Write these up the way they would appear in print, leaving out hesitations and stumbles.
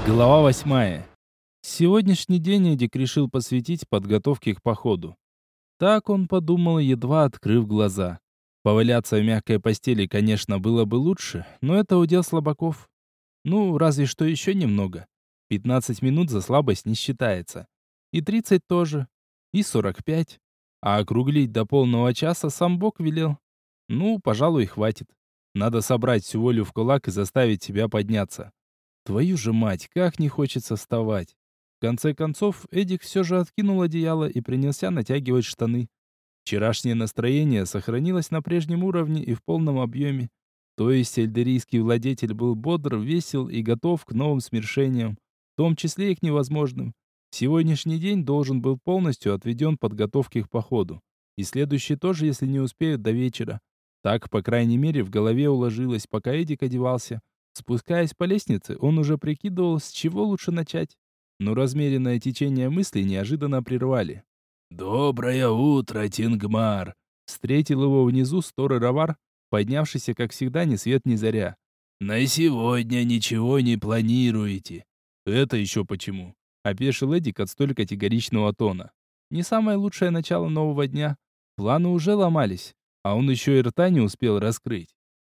Глава 8. Сегодняшний день Эдик решил посвятить подготовке к походу. Так он подумал, едва открыв глаза. Поваляться в мягкой постели, конечно, было бы лучше, но это удел слабаков. Ну, разве что еще немного. 15 минут за слабость не считается. И 30 тоже. И 45. А округлить до полного часа сам Бог велел. Ну, пожалуй, хватит. Надо собрать всю волю в кулак и заставить себя подняться. Твою же мать, как не хочется вставать. В конце концов, Эдик все же откинул одеяло и принялся натягивать штаны. Вчерашнее настроение сохранилось на прежнем уровне и в полном объеме. То есть эльдерийский владетель был бодр, весел и готов к новым свершениям, в том числе и к невозможным. Сегодняшний день должен был полностью отведен подготовке к походу. И следующий тоже, если не успеют до вечера. Так, по крайней мере, в голове уложилось, пока Эдик одевался. Спускаясь по лестнице, он уже прикидывал, с чего лучше начать. Но размеренное течение мыслей неожиданно прервали. «Доброе утро, Тингмар!» Встретил его внизу Сторы-Равар, поднявшийся, как всегда, ни свет ни заря. «На сегодня ничего не планируете?» «Это еще почему?» Опешил Эдик от столь категоричного тона. Не самое лучшее начало нового дня. Планы уже ломались, а он еще и рта не успел раскрыть.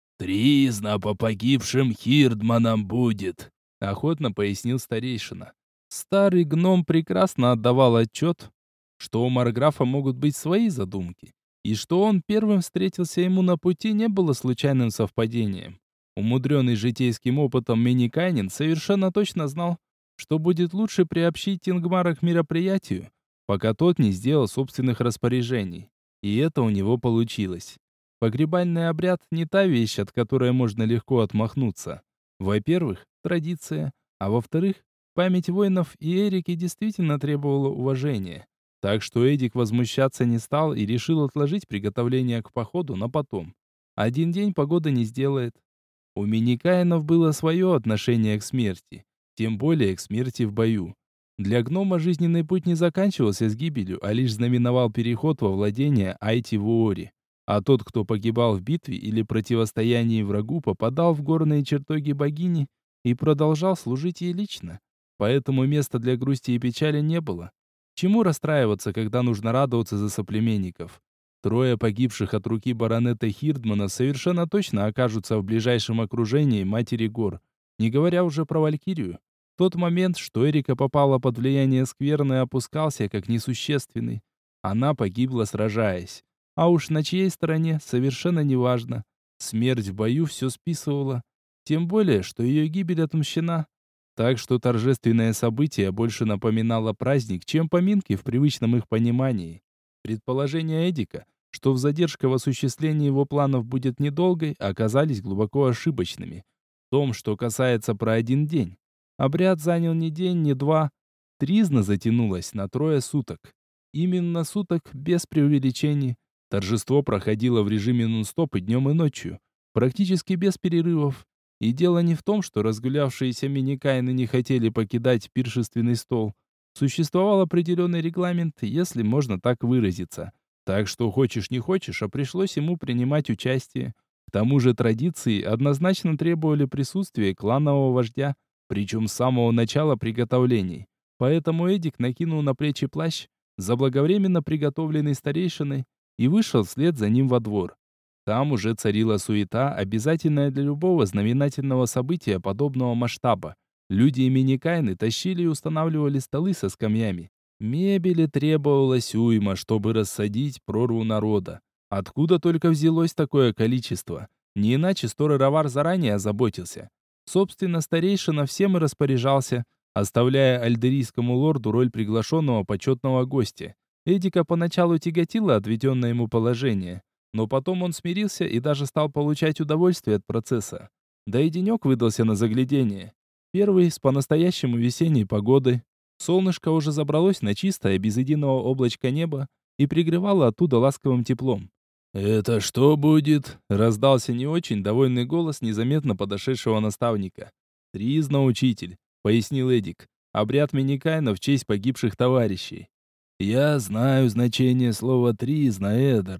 «Тризна по погибшим Хирдманам будет», — охотно пояснил старейшина. Старый гном прекрасно отдавал отчет, что у Марграфа могут быть свои задумки, и что он первым встретился ему на пути не было случайным совпадением. Умудренный житейским опытом Миникайнин совершенно точно знал, что будет лучше приобщить Тингмара к мероприятию, пока тот не сделал собственных распоряжений. И это у него получилось. Погребальный обряд не та вещь, от которой можно легко отмахнуться. Во-первых, традиция, а во-вторых, память воинов и Эрики действительно требовала уважения. Так что Эдик возмущаться не стал и решил отложить приготовление к походу на потом. Один день погода не сделает. У Миникаинов было свое отношение к смерти, тем более к смерти в бою. Для гнома жизненный путь не заканчивался с гибелью, а лишь знаменовал переход во владение Айти-Вуори. А тот, кто погибал в битве или противостоянии врагу, попадал в горные чертоги богини и продолжал служить ей лично. Поэтому места для грусти и печали не было. Чему расстраиваться, когда нужно радоваться за соплеменников? Трое погибших от руки баронета Хирдмана совершенно точно окажутся в ближайшем окружении Матери Гор, не говоря уже про Валькирию. Тот момент, что Эрика попала под влияние скверны, опускался как несущественный. Она погибла, сражаясь. А уж на чьей стороне, совершенно неважно. Смерть в бою все списывала. Тем более, что ее гибель отмщена. Так что торжественное событие больше напоминало праздник, чем поминки в привычном их понимании. Предположения Эдика, что задержка в осуществлении его планов будет недолгой, оказались глубоко ошибочными. В том, что касается про один день. Обряд занял не день, не два. Тризна затянулась на 3 суток. Именно суток, без преувеличений. Торжество проходило в режиме нон-стоп и днем, и ночью, практически без перерывов. И дело не в том, что разгулявшиеся миникайны не хотели покидать пиршественный стол. Существовал определенный регламент, если можно так выразиться. Так что хочешь не хочешь, а пришлось ему принимать участие. К тому же традиции однозначно требовали присутствия кланового вождя, причем с самого начала приготовлений. Поэтому Эдик накинул на плечи плащ, заблаговременно приготовленный старейшиной, и вышел вслед за ним во двор. Там уже царила суета, обязательная для любого знаменательного события подобного масштаба. Люди и миникайны тащили и устанавливали столы со скамьями. Мебели требовалось уйма, чтобы рассадить прорву народа. Откуда только взялось такое количество? Не иначе Сторы-Равар заранее озаботился. Собственно, старейшина всем и распоряжался, оставляя альдерийскому лорду роль приглашенного почетного гостя. Эдика поначалу тяготило отведенное ему положение, но потом он смирился и даже стал получать удовольствие от процесса. Да и денек выдался на заглядение. Первый с по-настоящему весенней погодой. Солнышко уже забралось на чистое, без единого облачка небо и пригревало оттуда ласковым теплом. «Это что будет?» — раздался не очень довольный голос незаметно подошедшего наставника. «Тризна, учитель», — пояснил Эдик. «Обряд Миникайна в честь погибших товарищей». «Я знаю значение слова «тризна», Эдард.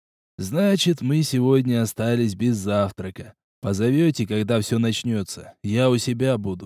Значит, мы сегодня остались без завтрака. Позовете, когда все начнется. Я у себя буду».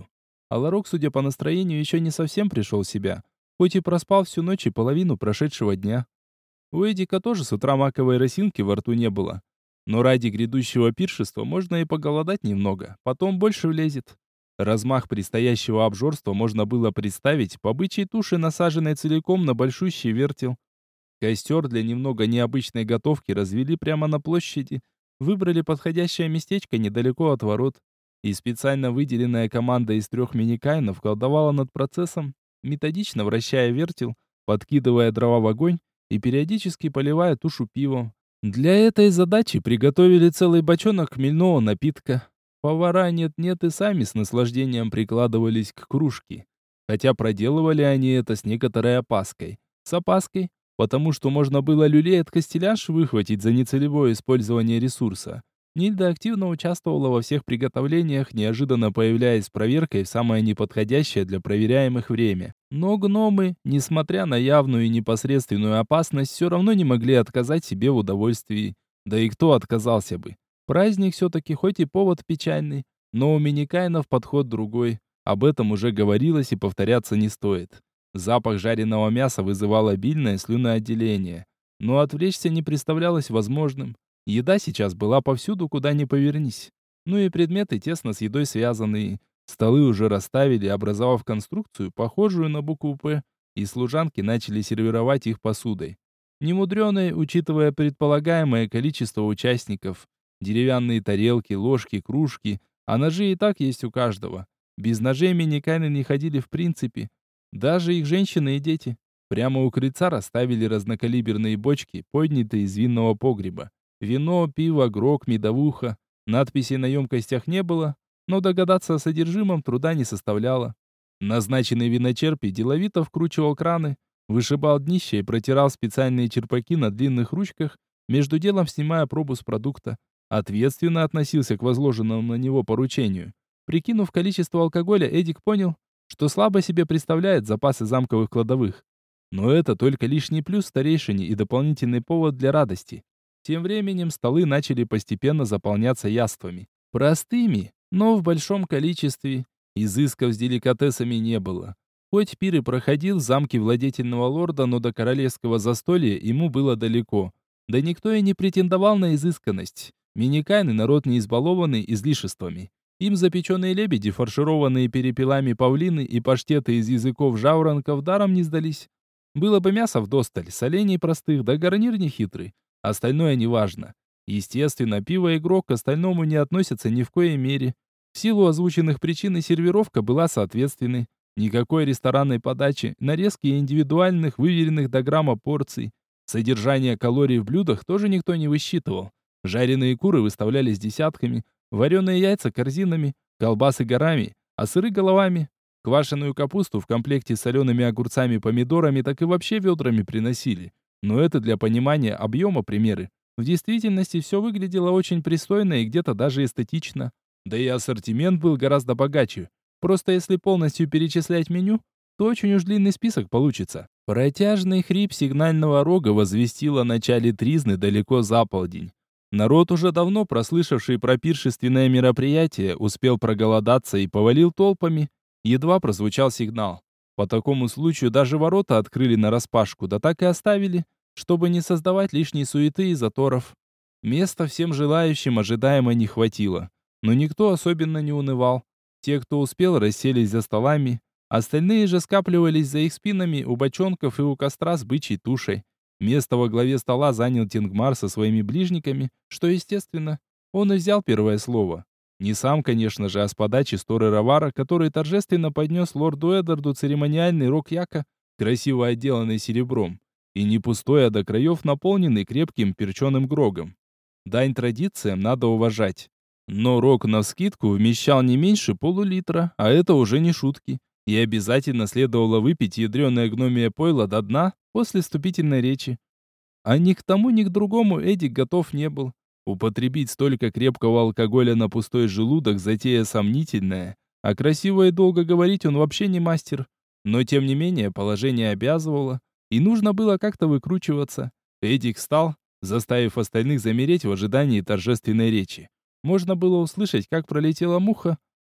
А Ларок, судя по настроению, еще не совсем пришел в себя, хоть и проспал всю ночь и половину прошедшего дня. У Эдика тоже с утра маковой росинки во рту не было. Но ради грядущего пиршества можно и поголодать немного, потом больше влезет. Размах предстоящего обжорства можно было представить по бычьей туше, насаженной целиком на большущий вертел. Костер для немного необычной готовки развели прямо на площади, выбрали подходящее местечко недалеко от ворот, и специально выделенная команда из 3 миникайнов колдовала над процессом, методично вращая вертел, подкидывая дрова в огонь и периодически поливая тушу пивом. Для этой задачи приготовили целый бочонок хмельного напитка. Повара нет-нет и сами с наслаждением прикладывались к кружке. Хотя проделывали они это с некоторой опаской. С опаской, потому что можно было люлей от костеляш выхватить за нецелевое использование ресурса. Нильда активно участвовала во всех приготовлениях, неожиданно появляясь с проверкой в самое неподходящее для проверяемых время. Но гномы, несмотря на явную и непосредственную опасность, все равно не могли отказать себе в удовольствии. Да и кто отказался бы? Праздник все-таки хоть и повод печальный, но у миникайнов подход другой. Об этом уже говорилось и повторяться не стоит. Запах жареного мяса вызывал обильное слюноотделение. Но отвлечься не представлялось возможным. Еда сейчас была повсюду, куда ни повернись. Ну и предметы тесно с едой связанные. Столы уже расставили, образовав конструкцию, похожую на букву «П», и служанки начали сервировать их посудой. Немудреной, учитывая предполагаемое количество участников. Деревянные тарелки, ложки, кружки, а ножи и так есть у каждого. Без ножей миникайны не ходили в принципе. Даже их женщины и дети. Прямо у крыльца расставили разнокалиберные бочки, поднятые из винного погреба. Вино, пиво, грог, медовуха. Надписей на емкостях не было, но догадаться о содержимом труда не составляло. Назначенный виночерпий деловито вкручивал краны, вышибал днище и протирал специальные черпаки на длинных ручках, между делом снимая пробу с продукта. Ответственно относился к возложенному на него поручению. Прикинув количество алкоголя, Эдик понял, что слабо себе представляет запасы замковых кладовых. Но это только лишний плюс старейшине и дополнительный повод для радости. Тем временем столы начали постепенно заполняться яствами. Простыми, но в большом количестве. Изысков с деликатесами не было. Хоть пир и проходил в замке владетельного лорда, но до королевского застолья ему было далеко. Да никто и не претендовал на изысканность. Миникайны народ не избалованный излишествами. Им запеченные лебеди, фаршированные перепелами павлины и паштеты из языков жаворонков даром не сдались. Было бы мясо вдосталь, солений простых, да гарнир нехитрый. Остальное неважно. Естественно, пиво и грог к остальному не относятся ни в коей мере. В силу озвученных причин и сервировка была соответственной. Никакой ресторанной подачи, нарезки индивидуальных, выверенных до грамма порций. Содержание калорий в блюдах тоже никто не высчитывал. Жареные куры выставлялись десятками, вареные яйца корзинами, колбасы горами, а сыры головами. Квашеную капусту в комплекте с солеными огурцами и помидорами так и вообще ведрами приносили. Но это для понимания объема примеры. В действительности все выглядело очень пристойно и где-то даже эстетично. Да и ассортимент был гораздо богаче. Просто если полностью перечислять меню, то очень уж длинный список получится. Протяжный хрип сигнального рога возвестил о начале тризны далеко за полдень. Народ, уже давно прослышавший про пиршественное мероприятие, успел проголодаться и повалил толпами. Едва прозвучал сигнал. По такому случаю даже ворота открыли нараспашку, да так и оставили, чтобы не создавать лишней суеты и заторов. Места всем желающим ожидаемо не хватило. Но никто особенно не унывал. Те, кто успел, расселись за столами. Остальные же скапливались за их спинами у бочонков и у костра с бычьей тушей. Место во главе стола занял Тенгмар со своими ближниками, что естественно. Он и взял первое слово. Не сам, конечно же, а с подачи Сторы Равара, который торжественно поднес лорду Эддарду церемониальный рог яка, красиво отделанный серебром, и не пустой, а до краев наполненный крепким перченым грогом. Дань традициям надо уважать. Но рог навскидку вмещал не меньше полулитра, а это уже не шутки. И обязательно следовало выпить ядреное гномие пойло до дна после вступительной речи. А ни к тому, ни к другому Эдик готов не был. Употребить столько крепкого алкоголя на пустой желудок затея сомнительная, а красиво и долго говорить он вообще не мастер. Но тем не менее положение обязывало, и нужно было как-то выкручиваться. Эдик встал, заставив остальных замереть в ожидании торжественной речи. Можно было услышать, как пролетела муха,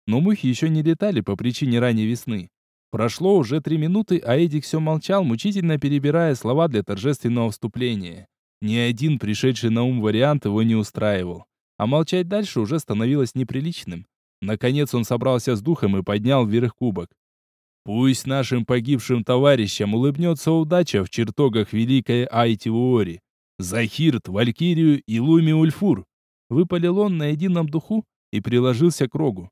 но мухи еще не летали по причине ранней весны. Прошло уже 3 минуты, а Эдик все молчал, мучительно перебирая слова для торжественного вступления. Ни один пришедший на ум вариант его не устраивал. А молчать дальше уже становилось неприличным. Наконец он собрался с духом и поднял вверх кубок. «Пусть нашим погибшим товарищам улыбнется удача в чертогах великой Айтивуори. Захирт, Валькирию и Луми Ульфур!» Выпалил он на едином духу и приложился к рогу.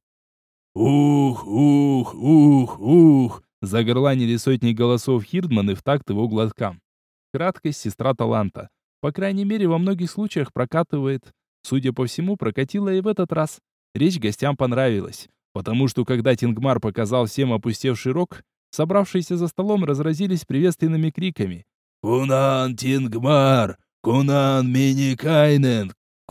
«Ух, ух, ух, ух!» Загорланили сотни голосов Хирдманы в такт его глоткам. Краткость сестра таланта. По крайней мере, во многих случаях прокатывает. Судя по всему, прокатила и в этот раз. Речь гостям понравилась, потому что когда Тингмар показал всем опустевший рог, собравшиеся за столом разразились приветственными криками. «Кунан Тингмар! Кунан Миникайнен!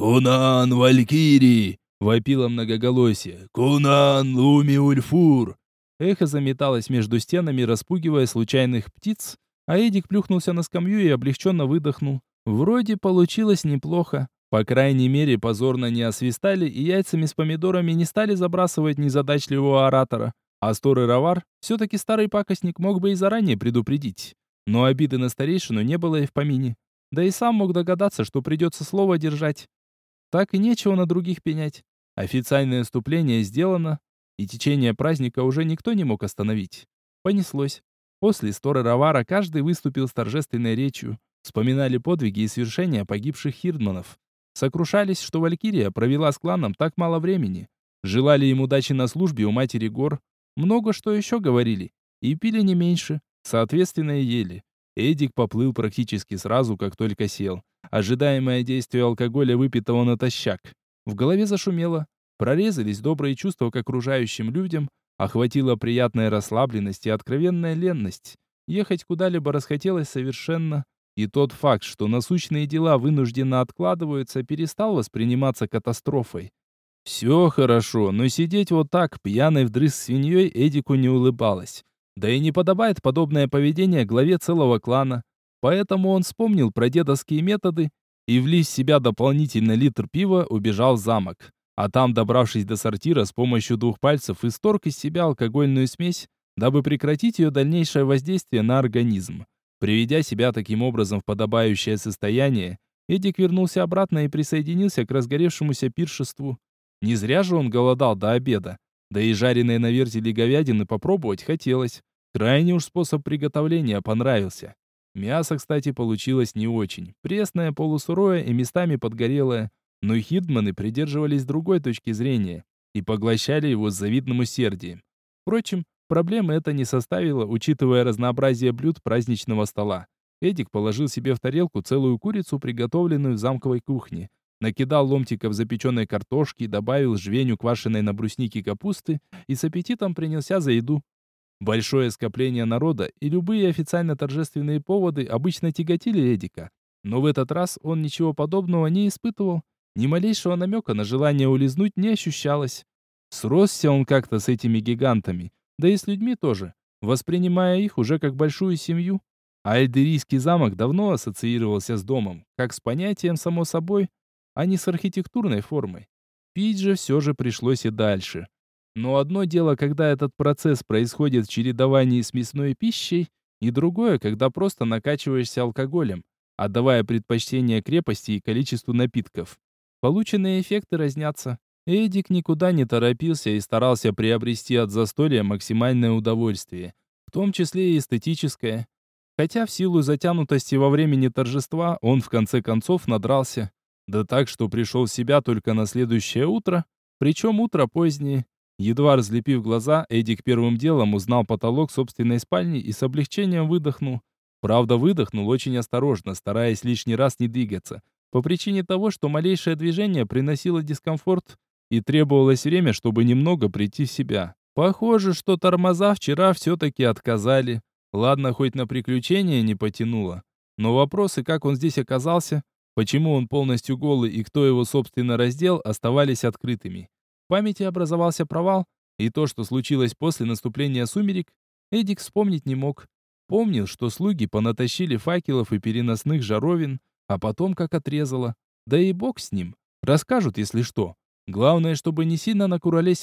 Кунан Валькирии!» Вопило многоголосие. «Кунан Луми Ульфур!» Эхо заметалось между стенами, распугивая случайных птиц, а Эдик плюхнулся на скамью и облегченно выдохнул. Вроде получилось неплохо. По крайней мере, позорно не освистали и яйцами с помидорами не стали забрасывать незадачливого оратора. А Стор Равар, все-таки старый пакостник, мог бы и заранее предупредить. Но обиды на старейшину не было и в помине. Да и сам мог догадаться, что придется слово держать. Так и нечего на других пенять. Официальное вступление сделано, и течение праздника уже никто не мог остановить. Понеслось. После Стора Равара каждый выступил с торжественной речью. Вспоминали подвиги и свершения погибших хирдманов. Сокрушались, что Валькирия провела с кланом так мало времени. Желали им удачи на службе у матери гор. Много что еще говорили. И пили не меньше. Соответственно, и ели. Эдик поплыл практически сразу, как только сел. Ожидаемое действие алкоголя выпитого натощак. В голове зашумело. Прорезались добрые чувства к окружающим людям. Охватила приятная расслабленность и откровенная ленность. Ехать куда-либо расхотелось совершенно. И тот факт, что насущные дела вынужденно откладываются, перестал восприниматься катастрофой. Все хорошо, но сидеть вот так, пьяной вдрызг свиньей, Эдику не улыбалось. Да и не подобает подобное поведение главе целого клана. Поэтому он вспомнил про дедовские методы и, влив в себя дополнительно литр пива, убежал в замок. А там, добравшись до сортира, с помощью 2 пальцев исторг из себя алкогольную смесь, дабы прекратить ее дальнейшее воздействие на организм. Приведя себя таким образом в подобающее состояние, Эдик вернулся обратно и присоединился к разгоревшемуся пиршеству. Не зря же он голодал до обеда. Да и жареной на вертеле говядины попробовать хотелось. Крайний уж способ приготовления понравился. Мясо, кстати, получилось не очень. Пресное, полусырое и местами подгорелое. Но хирдманы придерживались другой точки зрения и поглощали его с завидным усердием. Впрочем, проблемы это не составило, учитывая разнообразие блюд праздничного стола. Эдик положил себе в тарелку целую курицу, приготовленную в замковой кухне. Накидал ломтиков запеченной картошки, добавил жвеню квашеной на бруснике капусты и с аппетитом принялся за еду. Большое скопление народа и любые официально торжественные поводы обычно тяготили Эдика. Но в этот раз он ничего подобного не испытывал. Ни малейшего намека на желание улизнуть не ощущалось. Сросся он как-то с этими гигантами, да и с людьми тоже, воспринимая их уже как большую семью. А Эльдерийский замок давно ассоциировался с домом, как с понятием само собой, а не с архитектурной формой. Пить же все же пришлось и дальше. Но одно дело, когда этот процесс происходит в чередовании с мясной пищей, и другое, когда просто накачиваешься алкоголем, отдавая предпочтение крепости и количеству напитков. Полученные эффекты разнятся. Эдик никуда не торопился и старался приобрести от застолья максимальное удовольствие, в том числе и эстетическое. Хотя в силу затянутости во времени торжества он в конце концов надрался. Да так, что пришел в себя только на следующее утро, причем утро позднее. Едва разлепив глаза, Эдик первым делом узнал потолок собственной спальни и с облегчением выдохнул. Правда, выдохнул очень осторожно, стараясь лишний раз не двигаться, по причине того, что малейшее движение приносило дискомфорт и требовалось время, чтобы немного прийти в себя. Похоже, что тормоза вчера все-таки отказали. Ладно, хоть на приключения не потянуло. Но вопросы, как он здесь оказался, почему он полностью голый и кто его, собственно, раздел, оставались открытыми. В памяти образовался провал, и то, что случилось после наступления сумерек, Эдик вспомнить не мог. Помнил, что слуги понатащили факелов и переносных жаровин, а потом как отрезало. Да и бог с ним. Расскажут, если что. Главное, чтобы не сильно накуролесил.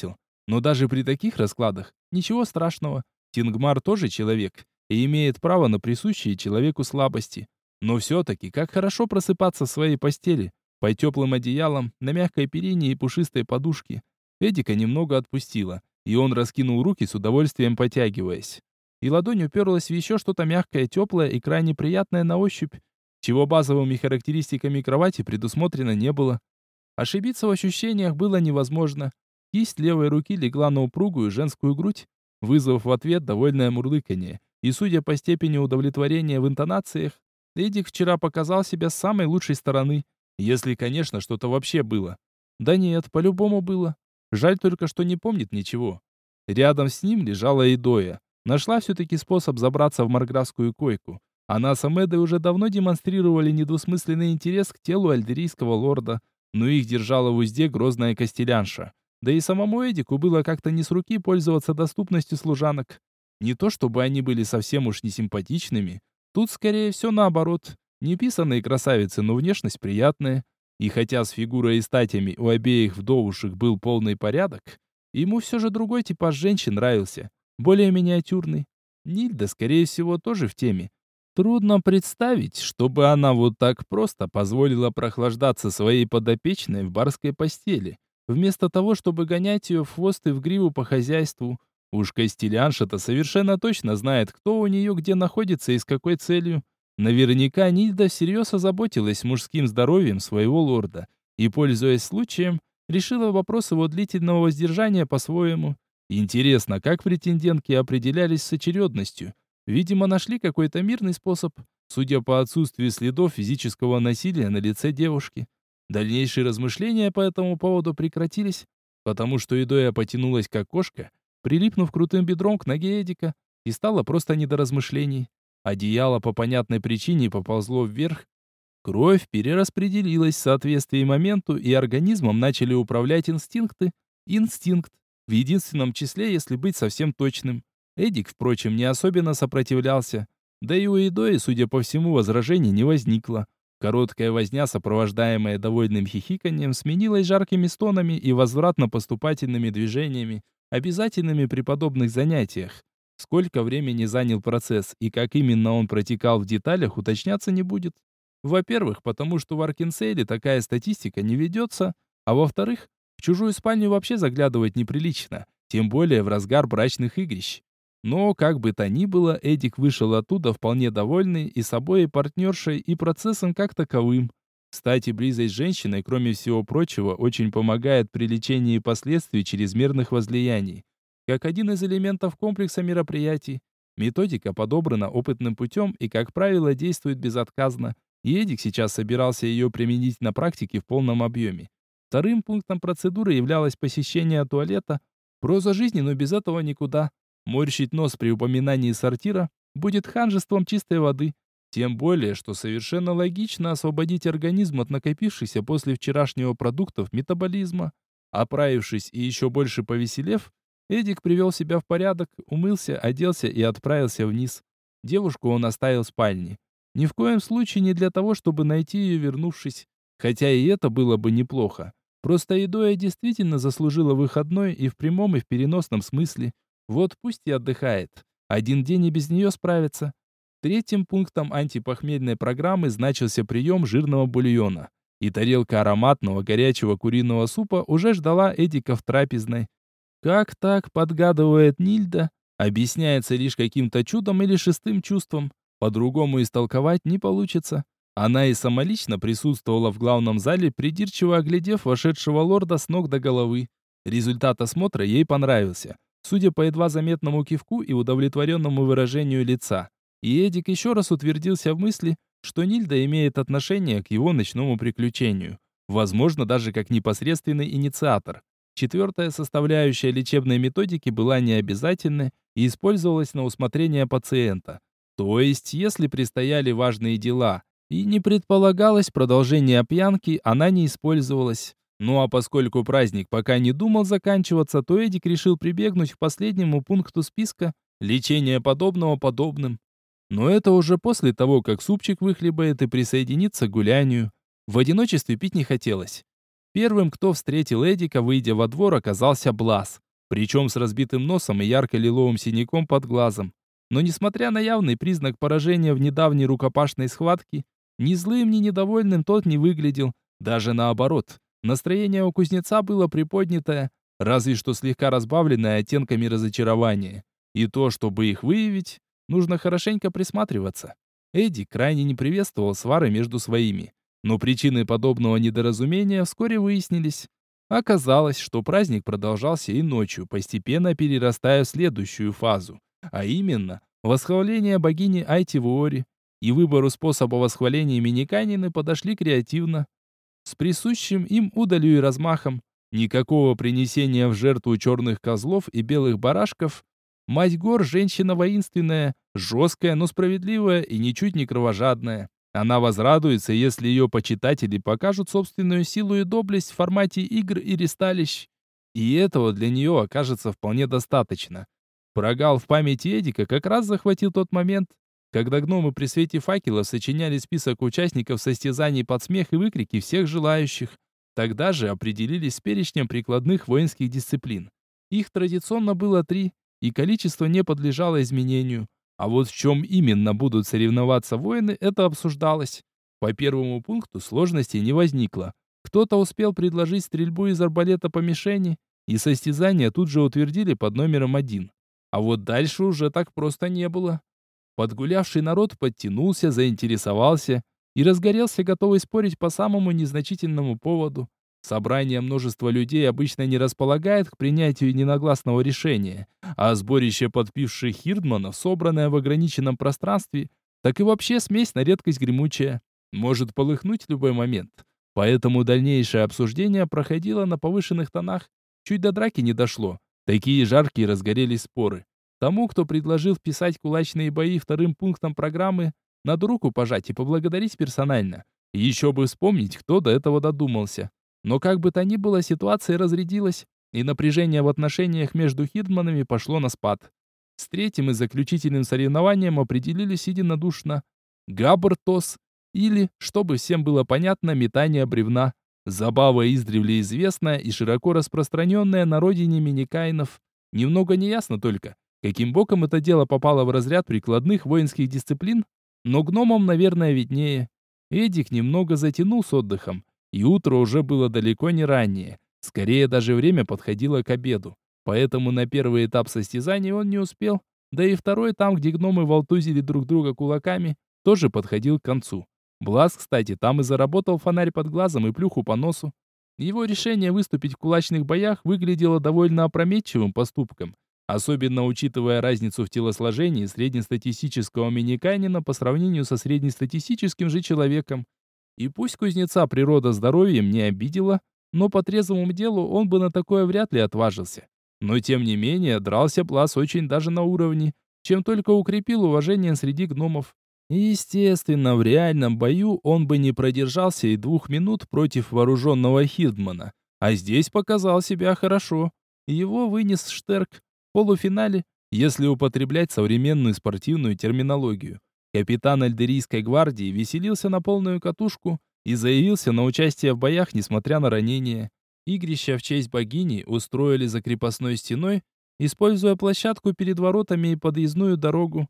Но даже при таких раскладах ничего страшного. Тингмар тоже человек и имеет право на присущие человеку слабости. Но все-таки, как хорошо просыпаться в своей постели, под теплым одеялом, на мягкой перине и пушистой подушке. Эдика немного отпустила, и он раскинул руки, с удовольствием потягиваясь. И ладонь уперлась в еще что-то мягкое, теплое и крайне приятное на ощупь, чего базовыми характеристиками кровати предусмотрено не было. Ошибиться в ощущениях было невозможно. Кисть левой руки легла на упругую женскую грудь, вызвав в ответ довольное мурлыканье. И судя по степени удовлетворения в интонациях, Эдик вчера показал себя с самой лучшей стороны, если, конечно, что-то вообще было. Да нет, по-любому было. Жаль только, что не помнит ничего. Рядом с ним лежала Идоя. Нашла все-таки способ забраться в марграфскую койку. Она с Амедой уже давно демонстрировали недвусмысленный интерес к телу альдерийского лорда, но их держала в узде грозная костелянша. Да и самому Эдику было как-то не с руки пользоваться доступностью служанок. Не то чтобы они были совсем уж не симпатичными. Тут скорее все наоборот. Неписанные красавицы, но внешность приятная. И хотя с фигурой и статями у обеих вдовушек был полный порядок, ему все же другой типаж женщин нравился. Более миниатюрный. Нильда, скорее всего, тоже в теме. Трудно представить, чтобы она вот так просто позволила прохлаждаться своей подопечной в барской постели, вместо того, чтобы гонять ее в хвост и в гриву по хозяйству. Уж Костелянша-то совершенно точно знает, кто у нее где находится и с какой целью. Наверняка Нильда всерьез озаботилась мужским здоровьем своего лорда и, пользуясь случаем, решила вопрос его длительного воздержания по-своему. Интересно, как претендентки определялись с очередностью? Видимо, нашли какой-то мирный способ, судя по отсутствию следов физического насилия на лице девушки. Дальнейшие размышления по этому поводу прекратились, потому что Идоя потянулась как кошка, прилипнув крутым бедром к ноге Эдика, и стало просто не до размышлений. Одеяло по понятной причине поползло вверх, кровь перераспределилась в соответствии моменту, и организмом начали управлять инстинкты. Инстинкт. В единственном числе, если быть совсем точным. Эдик, впрочем, не особенно сопротивлялся. Да и у Идои, судя по всему, возражений не возникло. Короткая возня, сопровождаемая довольным хихиканьем, сменилась жаркими стонами и возвратно-поступательными движениями, обязательными при подобных занятиях. Сколько времени занял процесс и как именно он протекал в деталях, уточняться не будет. Во-первых, потому что в Аркенсейле такая статистика не ведется, а во-вторых, в чужую спальню вообще заглядывать неприлично, тем более в разгар брачных игрищ. Но, как бы то ни было, Эдик вышел оттуда вполне довольный и собой, и партнершей, и процессом как таковым. Кстати, близость с женщиной, кроме всего прочего, очень помогает при лечении последствий чрезмерных возлияний. Как один из элементов комплекса мероприятий, методика подобрана опытным путем и, как правило, действует безотказно, и Эдик сейчас собирался ее применить на практике в полном объеме. Вторым пунктом процедуры являлось посещение туалета. Проза жизни, но без этого никуда. Морщить нос при упоминании сортира будет ханжеством чистой воды. Тем более, что совершенно логично освободить организм от накопившихся после вчерашнего продуктов метаболизма. Оправившись и еще больше повеселев, Эдик привел себя в порядок, умылся, оделся и отправился вниз. Девушку он оставил в спальне. Ни в коем случае не для того, чтобы найти ее, вернувшись. Хотя и это было бы неплохо. Просто Идоя действительно заслужила выходной и в прямом, и в переносном смысле. Вот пусть и отдыхает. Один день и без нее справится. Третьим пунктом антипохмельной программы значился прием жирного бульона. И тарелка ароматного горячего куриного супа уже ждала Эдика в трапезной. Как так, подгадывает Нильда, объясняется лишь каким-то чудом или шестым чувством. По-другому истолковать не получится. Она и самолично присутствовала в главном зале, придирчиво оглядев вошедшего лорда с ног до головы. Результат осмотра ей понравился, судя по едва заметному кивку и удовлетворенному выражению лица. И Эдик еще раз утвердился в мысли, что Нильда имеет отношение к его ночному приключению. Возможно, даже как непосредственный инициатор. Четвертая составляющая лечебной методики была необязательной и использовалась на усмотрение пациента. То есть, если предстояли важные дела и не предполагалось продолжение пьянки, она не использовалась. Ну а поскольку праздник пока не думал заканчиваться, то Эдик решил прибегнуть к последнему пункту списка – лечение подобного подобным. Но это уже после того, как супчик выхлебает и присоединится к гулянию. В одиночестве пить не хотелось. Первым, кто встретил Эдика, выйдя во двор, оказался Блас. причем с разбитым носом и ярко-лиловым синяком под глазом. Но несмотря на явный признак поражения в недавней рукопашной схватке, ни злым, ни недовольным тот не выглядел, даже наоборот. Настроение у кузнеца было приподнятое, разве что слегка разбавленное оттенками разочарования. И то, чтобы их выявить, нужно хорошенько присматриваться. Эдди крайне не приветствовал свары между своими, но причины подобного недоразумения вскоре выяснились. Оказалось, что праздник продолжался и ночью, постепенно перерастая в следующую фазу, а именно восхваление богини Айтивуори. И выбору способа восхваления миниканины подошли креативно, с присущим им удалью и размахом. Никакого принесения в жертву черных козлов и белых барашков. Мать гор – женщина воинственная, жесткая, но справедливая и ничуть не кровожадная. Она возрадуется, если ее почитатели покажут собственную силу и доблесть в формате игр и ресталищ. И этого для нее окажется вполне достаточно. Прогал в памяти Эдика как раз захватил тот момент, когда гномы при свете факелов сочиняли список участников состязаний под смех и выкрики всех желающих. Тогда же определились с перечнем прикладных воинских дисциплин. Их традиционно было 3, и количество не подлежало изменению. А вот в чем именно будут соревноваться воины, это обсуждалось. По первому пункту сложностей не возникло. Кто-то успел предложить стрельбу из арбалета по мишени, и состязания тут же утвердили под номером 1. А вот дальше уже так просто не было. Подгулявший народ подтянулся, заинтересовался и разгорелся, готовый спорить по самому незначительному поводу. Собрание множества людей обычно не располагает к принятию ненагласного решения, а сборище подпивших хирдманов, собранное в ограниченном пространстве, так и вообще смесь на редкость гремучая, может полыхнуть в любой момент. Поэтому дальнейшее обсуждение проходило на повышенных тонах, чуть до драки не дошло. Такие жаркие разгорелись споры. Тому, кто предложил вписать кулачные бои вторым пунктом программы, надо руку пожать и поблагодарить персонально. Еще бы вспомнить, кто до этого додумался. Но как бы то ни было, ситуация разрядилась, и напряжение в отношениях между хирдманами пошло на спад. С третьим и заключительным соревнованием определились единодушно. Габр-тос, или, чтобы всем было понятно, метание бревна. Забава издревле известная и широко распространенная на родине миникайнов. Немного неясно только, каким боком это дело попало в разряд прикладных воинских дисциплин, но гномам, наверное, виднее. Эдик немного затянул с отдыхом, и утро уже было далеко не раннее. Скорее даже время подходило к обеду. Поэтому на первый этап состязаний он не успел, да и второй, там, где гномы волтузили друг друга кулаками, тоже подходил к концу. Блаз, кстати, там и заработал фонарь под глазом и плюху по носу. Его решение выступить в кулачных боях выглядело довольно опрометчивым поступком, особенно учитывая разницу в телосложении среднестатистического миниканина по сравнению со среднестатистическим же человеком. И пусть кузнеца природа здоровьем не обидела, но по трезвому делу он бы на такое вряд ли отважился. Но тем не менее, дрался Блаз очень даже на уровне, чем только укрепил уважение среди гномов. И, естественно, в реальном бою он бы не продержался и 2 минут против вооруженного хирдмана. А здесь показал себя хорошо. Его вынес Штерк в полуфинале, если употреблять современную спортивную терминологию. Капитан Альдерийской гвардии веселился на полную катушку и заявился на участие в боях, несмотря на ранения. Игрища в честь богини устроили за крепостной стеной, используя площадку перед воротами и подъездную дорогу.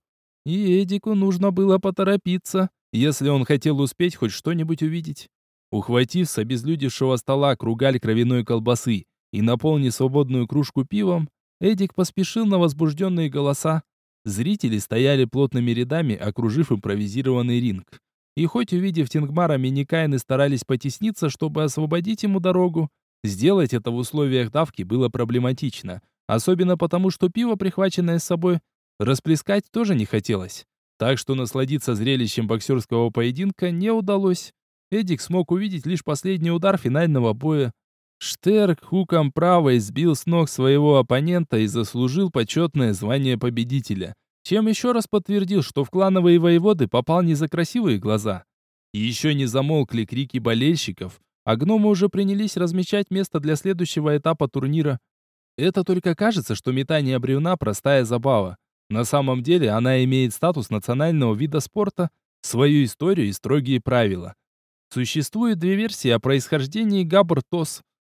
И Эдику нужно было поторопиться, если он хотел успеть хоть что-нибудь увидеть. Ухватив с обезлюдевшего стола кругаль кровяной колбасы и наполнив свободную кружку пивом, Эдик поспешил на возбужденные голоса. Зрители стояли плотными рядами, окружив импровизированный ринг. И хоть увидев Тингмара, миникайны старались потесниться, чтобы освободить ему дорогу, сделать это в условиях давки было проблематично, особенно потому, что пиво, прихваченное с собой, расплескать тоже не хотелось. Так что насладиться зрелищем боксерского поединка не удалось. Эдик смог увидеть лишь последний удар финального боя. Штерк хуком правой сбил с ног своего оппонента и заслужил почетное звание победителя, чем еще раз подтвердил, что в клановые воеводы попал не за красивые глаза. И еще не замолкли крики болельщиков, а гномы уже принялись размечать место для следующего этапа турнира. Это только кажется, что метание бревна – простая забава. На самом деле она имеет статус национального вида спорта, свою историю и строгие правила. Существует 2 версии о происхождении габр-тос.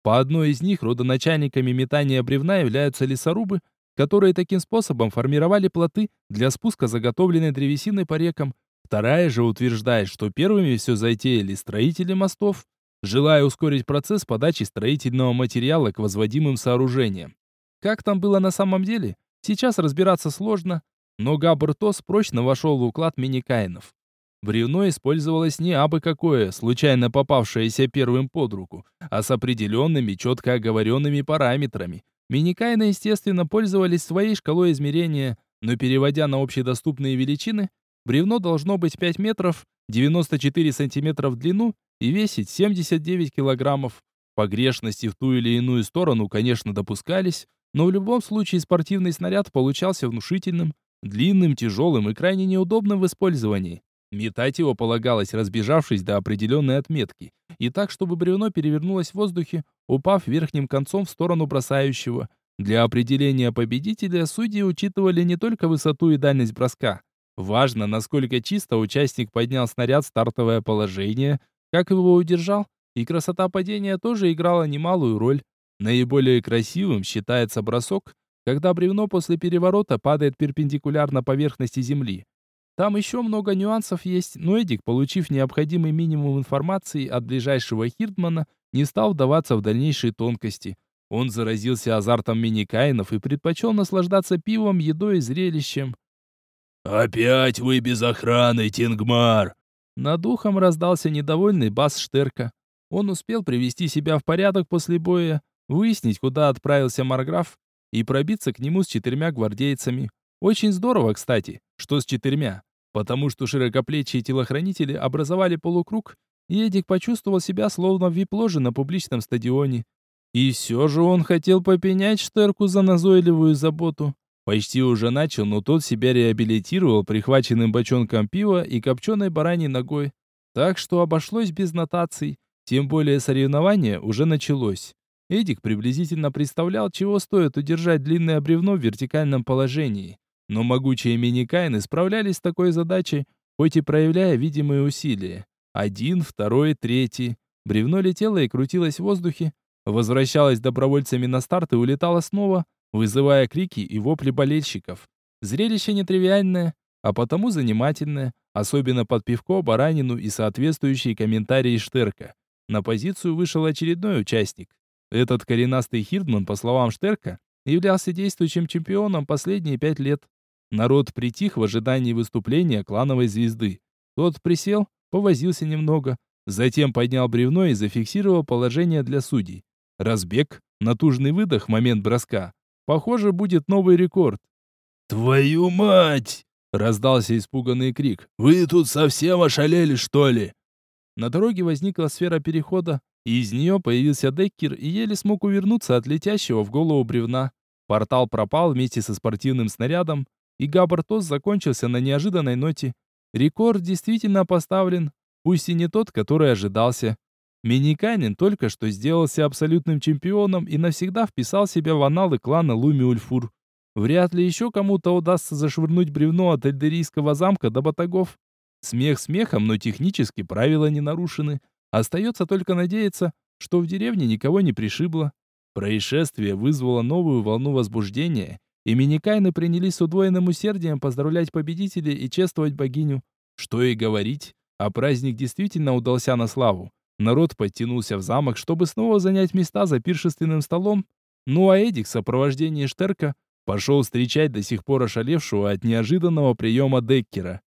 По одной из них родоначальниками метания бревна являются лесорубы, которые таким способом формировали плоты для спуска заготовленной древесины по рекам. Вторая же утверждает, что первыми все затеяли строители мостов, желая ускорить процесс подачи строительного материала к возводимым сооружениям. Как там было на самом деле, сейчас разбираться сложно, но Габр Тос прочно вошел в уклад миникаинов. Бревно использовалось не абы какое, случайно попавшееся первым под руку, а с определенными, четко оговоренными параметрами. Миникаины, естественно, пользовались своей шкалой измерения, но переводя на общедоступные величины, бревно должно быть 5 метров, 94 сантиметра в длину и весить 79 килограммов. Погрешности в ту или иную сторону, конечно, допускались, но в любом случае спортивный снаряд получался внушительным, длинным, тяжелым и крайне неудобным в использовании. Метать его полагалось, разбежавшись до определенной отметки, и так, чтобы бревно перевернулось в воздухе, упав верхним концом в сторону бросающего. Для определения победителя судьи учитывали не только высоту и дальность броска. Важно, насколько чисто участник поднял снаряд в стартовое положение, как его удержал, и красота падения тоже играла немалую роль. Наиболее красивым считается бросок, когда бревно после переворота падает перпендикулярно поверхности земли. Там еще много нюансов есть, но Эдик, получив необходимый минимум информации от ближайшего Хирдмана, не стал вдаваться в дальнейшие тонкости. Он заразился азартом миникаинов и предпочел наслаждаться пивом, едой и зрелищем. «Опять вы без охраны, Тингмар!» Над ухом раздался недовольный бас Штерка. Он успел привести себя в порядок после боя, выяснить, куда отправился Марграф, и пробиться к нему с 4 гвардейцами. Очень здорово, кстати, что с 4, потому что широкоплечие телохранители образовали полукруг, и Эдик почувствовал себя словно в вип-ложе на публичном стадионе. И все же он хотел попенять Штерку за назойливую заботу. Почти уже начал, но тот себя реабилитировал прихваченным бочонком пива и копченой бараньей ногой. Так что обошлось без нотаций, тем более соревнование уже началось. Эдик приблизительно представлял, чего стоит удержать длинное бревно в вертикальном положении. Но могучие миникаины справлялись с такой задачей, хоть и проявляя видимые усилия. 1, 2, 3. Бревно летело и крутилось в воздухе, возвращалось добровольцами на старт и улетало снова, вызывая крики и вопли болельщиков. Зрелище нетривиальное, а потому занимательное, особенно под пивко, баранину и соответствующие комментарии Штерка. На позицию вышел очередной участник. Этот коренастый Хирдман, по словам Штерка, являлся действующим чемпионом последние 5 лет. Народ притих в ожидании выступления клановой звезды. Тот присел, повозился немного, затем поднял бревно и зафиксировал положение для судей. Разбег, натужный выдох в момент броска. Похоже, будет новый рекорд. «Твою мать!» — раздался испуганный крик. «Вы тут совсем ошалели, что ли?» На дороге возникла сфера перехода, и из нее появился Деккер и еле смог увернуться от летящего в голову бревна. Портал пропал вместе со спортивным снарядом, и Габр Тос закончился на неожиданной ноте. Рекорд действительно поставлен, пусть и не тот, который ожидался. Миниканин только что сделался абсолютным чемпионом и навсегда вписал себя в анналы клана Луми-Ульфур. Вряд ли еще кому-то удастся зашвырнуть бревно от Эльдерийского замка до Батагов. Смех смехом, но технически правила не нарушены. Остается только надеяться, что в деревне никого не пришибло. Происшествие вызвало новую волну возбуждения, и миникайны принялись с удвоенным усердием поздравлять победителей и чествовать богиню. Что и говорить, а праздник действительно удался на славу. Народ подтянулся в замок, чтобы снова занять места за пиршественным столом. Ну а Эдик в сопровождении Штерка пошел встречать до сих пор ошалевшего от неожиданного приема Деккера.